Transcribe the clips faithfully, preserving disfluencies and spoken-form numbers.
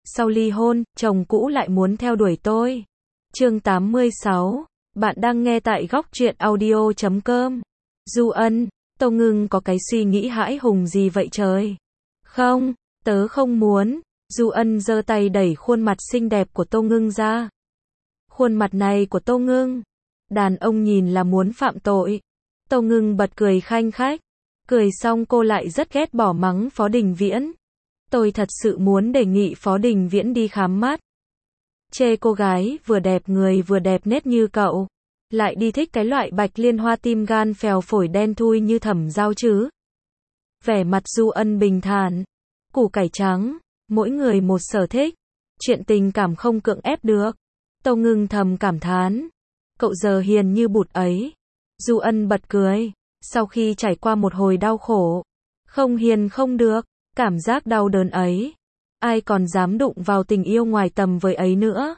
sau ly hôn, chồng cũ lại muốn theo đuổi tôi. Chương tám mươi sáu. Bạn đang nghe tại góc truyện audio chấm com. Du Ân, Tô Ngưng có cái suy nghĩ hãi hùng gì vậy trời? Không, tớ không muốn. Du Ân giơ tay đẩy khuôn mặt xinh đẹp của Tô Ngưng ra. Khuôn mặt này của Tô Ngưng, đàn ông nhìn là muốn phạm tội. Tô Ngưng bật cười khanh khách. Cười xong cô lại rất ghét bỏ mắng Phó Đình Viễn. Tôi thật sự muốn đề nghị Phó Đình Viễn đi khám mắt. Chê cô gái vừa đẹp người vừa đẹp nết như cậu, lại đi thích cái loại bạch liên hoa tim gan phèo phổi đen thui như Thẩm Giao chứ. Vẻ mặt Du Ân bình thản. Củ cải trắng, mỗi người một sở thích. Chuyện tình cảm không cưỡng ép được. Tô Ngưng thầm cảm thán. Cậu giờ hiền như bụt ấy. Du Ân bật cười. Sau khi trải qua một hồi đau khổ, không hiền không được, cảm giác đau đớn ấy, ai còn dám đụng vào tình yêu ngoài tầm với ấy nữa.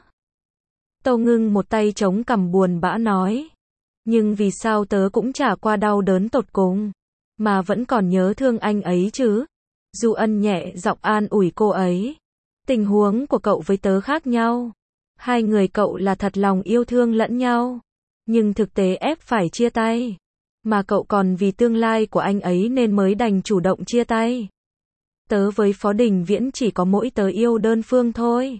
Tô Ngưng một tay chống cằm buồn bã nói. Nhưng vì sao tớ cũng trải qua đau đớn tột cùng, mà vẫn còn nhớ thương anh ấy chứ? Du Ân nhẹ giọng an ủi cô ấy. Tình huống của cậu với tớ khác nhau. Hai người cậu là thật lòng yêu thương lẫn nhau, nhưng thực tế ép phải chia tay. Mà cậu còn vì tương lai của anh ấy nên mới đành chủ động chia tay. Tớ với Phó Đình Viễn chỉ có mỗi tớ yêu đơn phương thôi.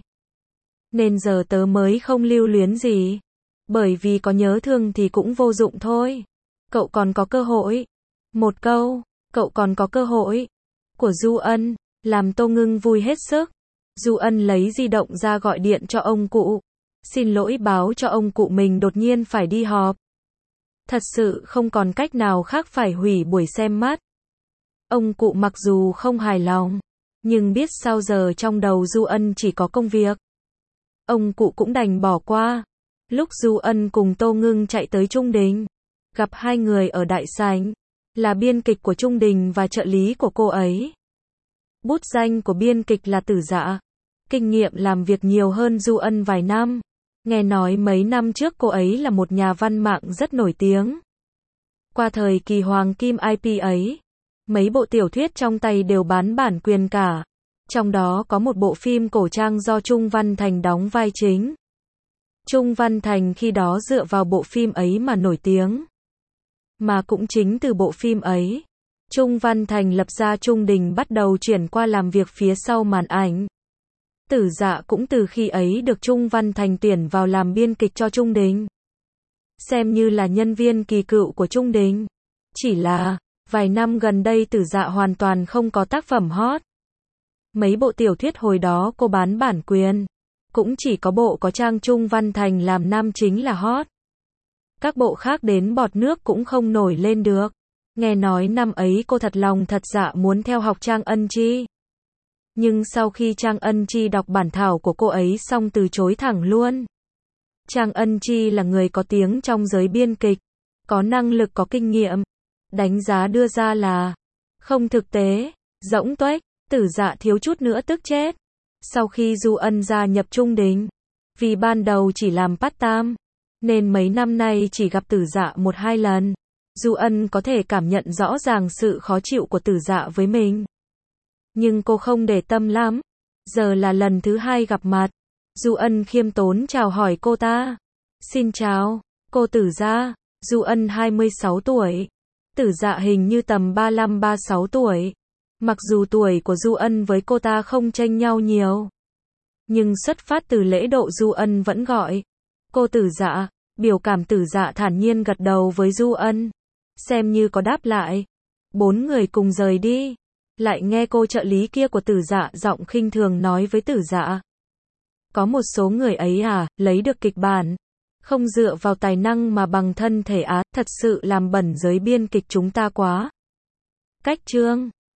Nên giờ tớ mới không lưu luyến gì. Bởi vì có nhớ thương thì cũng vô dụng thôi. Cậu còn có cơ hội. Một câu, cậu còn có cơ hội. Của Du Ân, làm Tô Ngưng vui hết sức. Du Ân lấy di động ra gọi điện cho ông cụ. Xin lỗi báo cho ông cụ mình đột nhiên phải đi họp. Thật sự không còn cách nào khác phải hủy buổi xem mắt. Ông cụ mặc dù không hài lòng, nhưng biết sao giờ trong đầu Du Ân chỉ có công việc. Ông cụ cũng đành bỏ qua. Lúc Du Ân cùng Tô Ngưng chạy tới Trung Đình, gặp hai người ở đại sảnh, là biên kịch của Trung Đình và trợ lý của cô ấy. Bút danh của biên kịch là Tử Dạ, kinh nghiệm làm việc nhiều hơn Du Ân vài năm. Nghe nói mấy năm trước cô ấy là một nhà văn mạng rất nổi tiếng. Qua thời kỳ hoàng kim i pê ấy, mấy bộ tiểu thuyết trong tay đều bán bản quyền cả. Trong đó có một bộ phim cổ trang do Trung Văn Thành đóng vai chính. Trung Văn Thành khi đó dựa vào bộ phim ấy mà nổi tiếng. Mà cũng chính từ bộ phim ấy, Trung Văn Thành lập ra Trung Đình bắt đầu chuyển qua làm việc phía sau màn ảnh. Tử Dạ cũng từ khi ấy được Trung Văn Thành tuyển vào làm biên kịch cho Trung Đình. Xem như là nhân viên kỳ cựu của Trung Đình. Chỉ là, vài năm gần đây Tử Dạ hoàn toàn không có tác phẩm hot. Mấy bộ tiểu thuyết hồi đó cô bán bản quyền, cũng chỉ có bộ có Trang Trung Văn Thành làm nam chính là hot. Các bộ khác đến bọt nước cũng không nổi lên được. Nghe nói năm ấy cô thật lòng thật dạ muốn theo học Trang Ân Chi. Nhưng sau khi Trang Ân Chi đọc bản thảo của cô ấy xong từ chối thẳng luôn. Trang Ân Chi là người có tiếng trong giới biên kịch, có năng lực có kinh nghiệm. Đánh giá đưa ra là không thực tế, rỗng tuếch. Tử Dạ thiếu chút nữa tức chết. Sau khi Du Ân gia nhập Trung Đình, vì ban đầu chỉ làm part-time, nên mấy năm nay chỉ gặp Tử Dạ một hai lần. Du Ân có thể cảm nhận rõ ràng sự khó chịu của Tử Dạ với mình. Nhưng cô không để tâm lắm. Giờ là lần thứ hai gặp mặt. Du Ân khiêm tốn chào hỏi cô ta. Xin chào, cô Tử Dạ. Du Ân hai mươi sáu tuổi. Tử Dạ hình như tầm ba mươi lăm ba mươi sáu tuổi. Mặc dù tuổi của Du Ân với cô ta không chênh nhau nhiều, nhưng xuất phát từ lễ độ Du Ân vẫn gọi cô Tử Dạ. Biểu cảm Tử Dạ thản nhiên gật đầu với Du Ân, xem như có đáp lại. Bốn người cùng rời đi. Lại nghe cô trợ lý kia của Tử Dạ giọng khinh thường nói với Tử Dạ. Có một số người ấy à, lấy được kịch bản, không dựa vào tài năng mà bằng thân thể á, thật sự làm bẩn giới biên kịch chúng ta quá. Cách chương